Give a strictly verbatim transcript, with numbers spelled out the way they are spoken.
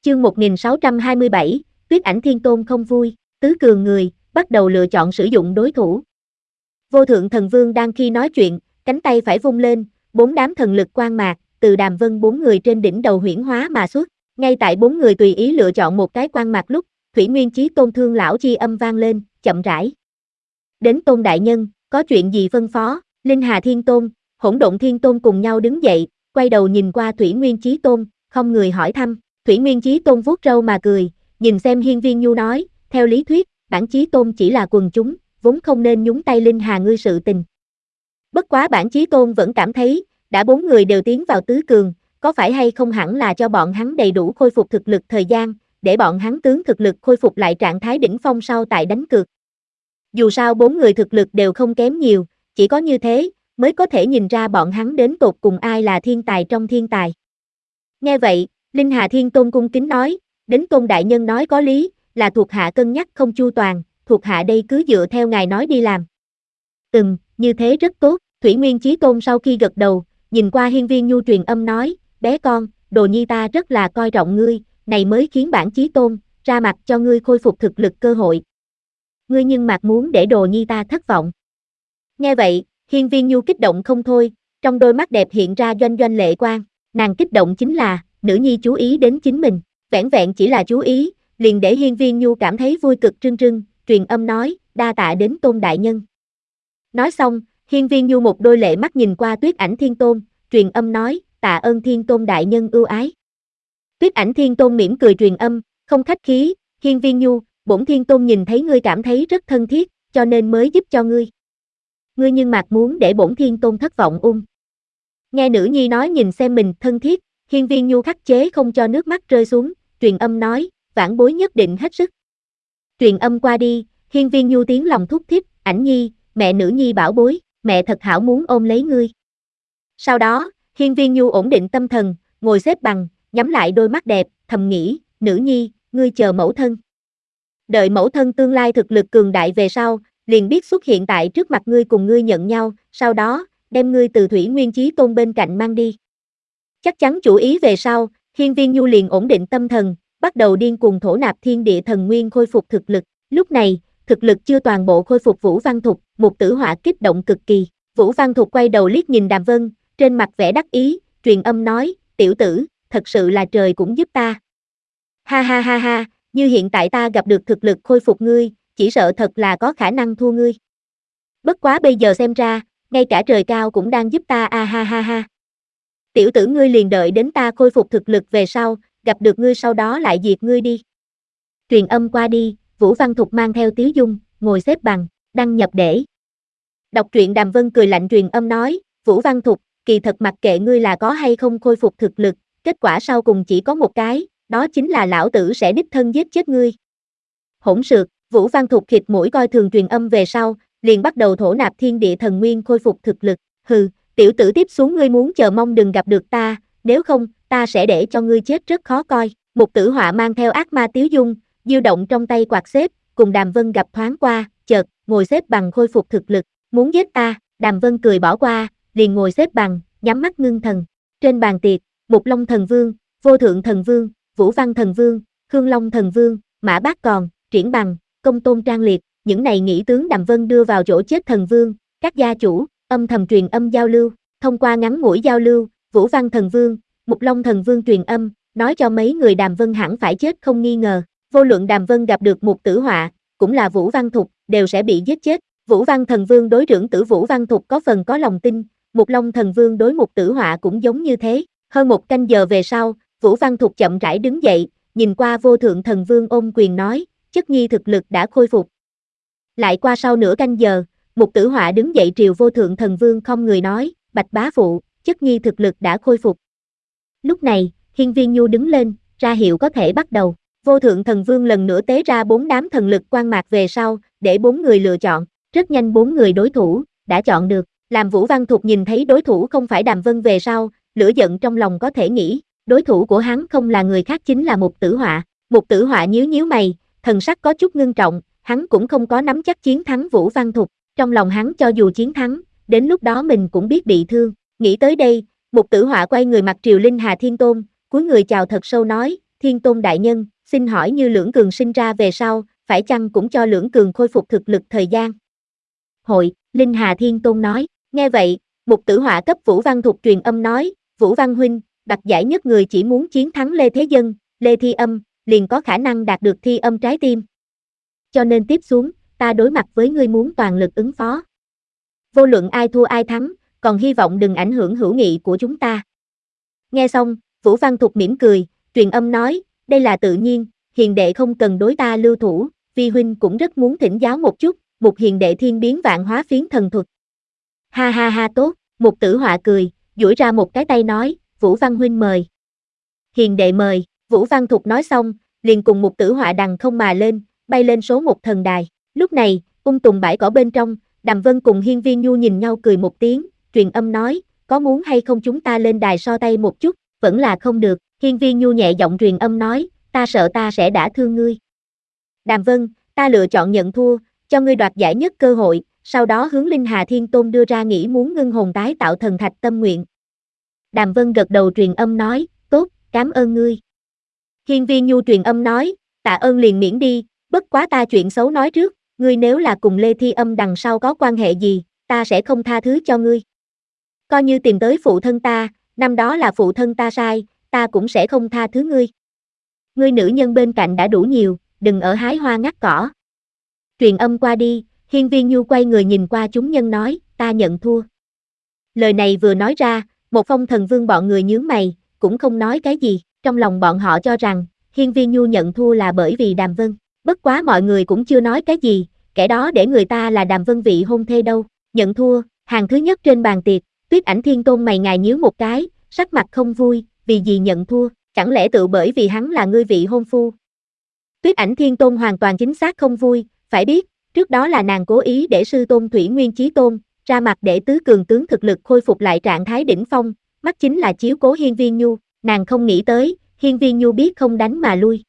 Chương một nghìn sáu trăm hai mươi bảy, Tuyết Ảnh Thiên Tôn không vui, tứ cường người, bắt đầu lựa chọn sử dụng đối thủ. Vô Thượng Thần Vương đang khi nói chuyện, cánh tay phải vung lên, bốn đám thần lực quang mạc, từ Đàm Vân bốn người trên đỉnh đầu huyễn hóa mà xuất. Ngay tại bốn người tùy ý lựa chọn một cái quang mạc lúc, Thủy Nguyên Chí Tôn Thương lão chi âm vang lên, chậm rãi. Đến Tôn đại nhân, có chuyện gì phân phó? Linh Hà Thiên Tôn, Hỗn Độn Thiên Tôn cùng nhau đứng dậy, quay đầu nhìn qua Thủy Nguyên Chí Tôn, không người hỏi thăm. Thủy Nguyên Chí Tôn vuốt râu mà cười, nhìn xem Hiên Viên Nhu nói, theo lý thuyết, bản Chí Tôn chỉ là quần chúng, vốn không nên nhúng tay Linh Hà ngươi sự tình. Bất quá bản Chí Tôn vẫn cảm thấy, đã bốn người đều tiến vào tứ cường, có phải hay không hẳn là cho bọn hắn đầy đủ khôi phục thực lực thời gian, để bọn hắn tướng thực lực khôi phục lại trạng thái đỉnh phong sau tại đánh cược. Dù sao bốn người thực lực đều không kém nhiều, chỉ có như thế, mới có thể nhìn ra bọn hắn đến tột cùng ai là thiên tài trong thiên tài. Nghe vậy, Linh Hà Thiên Tôn cung kính nói, đến Tôn đại nhân nói có lý, là thuộc hạ cân nhắc không chu toàn, thuộc hạ đây cứ dựa theo ngài nói đi làm. Ừm, như thế rất tốt. Thủy Nguyên Chí Tôn sau khi gật đầu, nhìn qua Hiên Viên Nhu truyền âm nói, bé con, đồ nhi ta rất là coi trọng ngươi, này mới khiến bản Chí Tôn ra mặt cho ngươi khôi phục thực lực cơ hội. Ngươi nhưng mặt muốn để đồ nhi ta thất vọng. Nghe vậy, Hiên Viên Nhu kích động không thôi, trong đôi mắt đẹp hiện ra doanh doanh lệ quang, nàng kích động chính là, nữ nhi chú ý đến chính mình, vẻn vẹn chỉ là chú ý, liền để Hiên Viên Nhu cảm thấy vui cực trưng trưng, truyền âm nói, đa tạ đến Tôn đại nhân. Nói xong, Hiên Viên Nhu một đôi lệ mắt nhìn qua Tuyết Ảnh Thiên Tôn, truyền âm nói, tạ ơn Thiên Tôn đại nhân ưu ái. Tuyết Ảnh Thiên Tôn mỉm cười truyền âm, không khách khí, Hiên Viên Nhu, bổn Thiên Tôn nhìn thấy ngươi cảm thấy rất thân thiết, cho nên mới giúp cho ngươi. Ngươi nhưng mặt muốn để bổn Thiên Tôn thất vọng ung. Nghe nữ nhi nói nhìn xem mình thân thiết, Hiên Viên Nhu khắc chế không cho nước mắt rơi xuống, truyền âm nói, vãn bối nhất định hết sức. Truyền âm qua đi, Hiên Viên Nhu tiếng lòng thúc thích, Ảnh nhi, mẹ nữ nhi bảo bối, mẹ thật hảo muốn ôm lấy ngươi. Sau đó, Hiên Viên Nhu ổn định tâm thần, ngồi xếp bằng, nhắm lại đôi mắt đẹp, thầm nghĩ, nữ nhi, ngươi chờ mẫu thân. Đợi mẫu thân tương lai thực lực cường đại về sau, liền biết xuất hiện tại trước mặt ngươi cùng ngươi nhận nhau, sau đó, đem ngươi từ Thủy Nguyên Chí Tôn bên cạnh mang đi. Chắc chắn chủ ý về sau, Hiên Viên Nhu liền ổn định tâm thần, bắt đầu điên cuồng thổ nạp thiên địa thần nguyên khôi phục thực lực. Lúc này, thực lực chưa toàn bộ khôi phục Vũ Văn Thục, một tử họa kích động cực kỳ. Vũ Văn Thục quay đầu liếc nhìn Đàm Vân, trên mặt vẻ đắc ý, truyền âm nói, tiểu tử, thật sự là trời cũng giúp ta. Ha ha ha ha, như hiện tại ta gặp được thực lực khôi phục ngươi, chỉ sợ thật là có khả năng thua ngươi. Bất quá bây giờ xem ra, ngay cả trời cao cũng đang giúp ta a ha ha ha. Tiểu tử ngươi liền đợi đến ta khôi phục thực lực về sau, gặp được ngươi sau đó lại diệt ngươi đi. Truyền âm qua đi, Vũ Văn Thục mang theo Tiếu Dung, ngồi xếp bằng, đăng nhập để. Đọc truyện Đàm Vân cười lạnh truyền âm nói, Vũ Văn Thục, kỳ thật mặc kệ ngươi là có hay không khôi phục thực lực, kết quả sau cùng chỉ có một cái, đó chính là lão tử sẽ đích thân giết chết ngươi. Hỗn xược, Vũ Văn Thục khịt mũi coi thường truyền âm về sau, liền bắt đầu thổ nạp thiên địa thần nguyên khôi phục thực lực, hừ, tiểu tử tiếp xuống ngươi muốn chờ mong đừng gặp được ta, nếu không, ta sẽ để cho ngươi chết rất khó coi. Một tử họa mang theo ác ma Tiếu Dung, diêu động trong tay quạt xếp, cùng Đàm Vân gặp thoáng qua, chợt, ngồi xếp bằng khôi phục thực lực, muốn giết ta, Đàm Vân cười bỏ qua, liền ngồi xếp bằng, nhắm mắt ngưng thần. Trên bàn tiệc, Mục Long Thần Vương, Vô Thượng Thần Vương, Vũ Văn Thần Vương, Khương Long Thần Vương, Mã Bác Còn, Triển Bằng, Công Tôn Trang Liệt, những này nghĩ tướng Đàm Vân đưa vào chỗ chết thần vương, các gia chủ, âm thầm truyền âm giao lưu, thông qua ngắn ngủi giao lưu, Vũ Văn Thần Vương, Mục Long Thần Vương truyền âm, nói cho mấy người Đàm Vân hẳn phải chết không nghi ngờ, vô luận Đàm Vân gặp được một tử họa, cũng là Vũ Văn Thục, đều sẽ bị giết chết. Vũ Văn Thần Vương đối trưởng tử Vũ Văn Thục có phần có lòng tin, Mục Long Thần Vương đối một tử họa cũng giống như thế. Hơn một canh giờ về sau, Vũ Văn Thục chậm rãi đứng dậy, nhìn qua Vô Thượng Thần Vương ôm quyền nói, chất nhi thực lực đã khôi phục. Lại qua sau nửa canh giờ, một tử họa đứng dậy triều Vô Thượng Thần Vương không người nói, bạch bá phụ, chất nhi thực lực đã khôi phục. Lúc này, Hiên Viên Nhu đứng lên, ra hiệu có thể bắt đầu. Vô Thượng Thần Vương lần nữa tế ra bốn đám thần lực quang mạc về sau, để bốn người lựa chọn. Rất nhanh bốn người đối thủ, đã chọn được. Làm Vũ Văn Thục nhìn thấy đối thủ không phải Đàm Vân về sau, lửa giận trong lòng có thể nghĩ, đối thủ của hắn không là người khác chính là một tử họa. Một tử họa nhíu nhíu mày, thần sắc có chút ngưng trọng, hắn cũng không có nắm chắc chiến thắng Vũ Văn Thục. Trong lòng hắn cho dù chiến thắng, đến lúc đó mình cũng biết bị thương. Nghĩ tới đây, một tử họa quay người mặt triều Linh Hà Thiên Tôn, cúi người chào thật sâu nói, Thiên Tôn đại nhân, xin hỏi như Lưỡng Cường sinh ra về sau, phải chăng cũng cho Lưỡng Cường khôi phục thực lực thời gian? Hội, Linh Hà Thiên Tôn nói, nghe vậy, Mục Tử Họa cấp Vũ Văn Thục truyền âm nói, Vũ Văn huynh, đoạt giải nhất người chỉ muốn chiến thắng Lê Thế Dân, Lê Thi Âm, liền có khả năng đạt được Thi Âm trái tim. Cho nên tiếp xuống, ta đối mặt với ngươi muốn toàn lực ứng phó. Vô luận ai thua ai thắng, còn hy vọng đừng ảnh hưởng hữu nghị của chúng ta. Nghe xong, Vũ Văn Thục mỉm cười, truyền âm nói, đây là tự nhiên, hiền đệ không cần đối ta lưu thủ, vi huynh cũng rất muốn thỉnh giáo một chút, một hiền đệ thiên biến vạn hóa phiến thần thuật. Ha ha ha tốt, Mục Tử Họa cười, duỗi ra một cái tay nói, Vũ Văn huynh mời. Hiền đệ mời, Vũ Văn Thục nói xong, liền cùng Mục Tử Họa đằng không mà lên, bay lên số một thần đài. Lúc này, ung tùng bãi cỏ bên trong, Đàm Vân cùng Hiên Viên Nhu nhìn nhau cười một tiếng, truyền âm nói, có muốn hay không chúng ta lên đài so tay một chút, vẫn là không được. Hiên Viên Nhu nhẹ giọng truyền âm nói, ta sợ ta sẽ đả thương ngươi. Đàm Vân, ta lựa chọn nhận thua, cho ngươi đoạt giải nhất cơ hội, sau đó hướng Linh Hà Thiên Tôn đưa ra nghĩ muốn ngưng hồn tái tạo thần thạch tâm nguyện. Đàm Vân gật đầu truyền âm nói, tốt, cảm ơn ngươi. Hiên Viên Nhu truyền âm nói, tạ ơn liền miễn đi, bất quá ta chuyện xấu nói trước, ngươi nếu là cùng Lê Thi Âm đằng sau có quan hệ gì, ta sẽ không tha thứ cho ngươi. Coi như tìm tới phụ thân ta, năm đó là phụ thân ta sai, ta cũng sẽ không tha thứ ngươi. Ngươi nữ nhân bên cạnh đã đủ nhiều, đừng ở hái hoa ngắt cỏ. Truyền âm qua đi, Hiên Viên Nhu quay người nhìn qua chúng nhân nói, ta nhận thua. Lời này vừa nói ra, một Phong Thần Vương bọn người nhướng mày, cũng không nói cái gì, trong lòng bọn họ cho rằng, Hiên Viên Nhu nhận thua là bởi vì Đàm Vân. Bất quá mọi người cũng chưa nói cái gì, kẻ đó để người ta là Đàm Vân vị hôn thê đâu. Nhận thua, hàng thứ nhất trên bàn tiệc, Tuyết Ảnh Thiên Tôn mày ngài nhíu một cái, sắc mặt không vui, vì gì nhận thua, chẳng lẽ tự bởi vì hắn là ngươi vị hôn phu. Tuyết Ảnh Thiên Tôn hoàn toàn chính xác không vui, phải biết, trước đó là nàng cố ý để sư tôn Thủy Nguyên Chí Tôn, ra mặt để tứ cường tướng thực lực khôi phục lại trạng thái đỉnh phong, mắt chính là chiếu cố Hiên Viên Nhu, nàng không nghĩ tới, Hiên Viên Nhu biết không đánh mà lui.